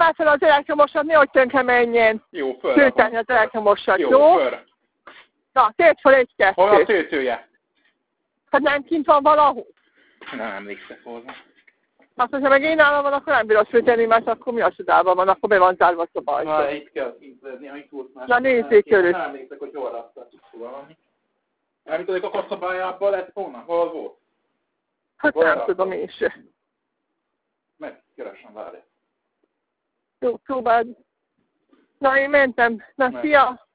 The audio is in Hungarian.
Dobál fel az elektromosat, nehogy tönkre menjen. Jó, föl. Tölteni az elektromosat, jó? Jó, föl. Na, tért fel egy-kettőt. Hol a töltője? Hát nem kint van valahol. Nem emlékszek hozzá. Azt hogyha meg én nálam van, akkor nem bírod fűteni, mert akkor mi a csodában van, akkor be van zárva a szoba. Na, itt kell kint lenni, amit tudsz már. Na, nézzék körül. Nem emlékszek, hogy hol raktak valami. Nem tudom, hogy a kaszabájában lett volna? Hol volt? Hát hol nem raktak? tudom én se. Megkeresem, várj. Jó, próbáld. Na, én mentem. Na, szia!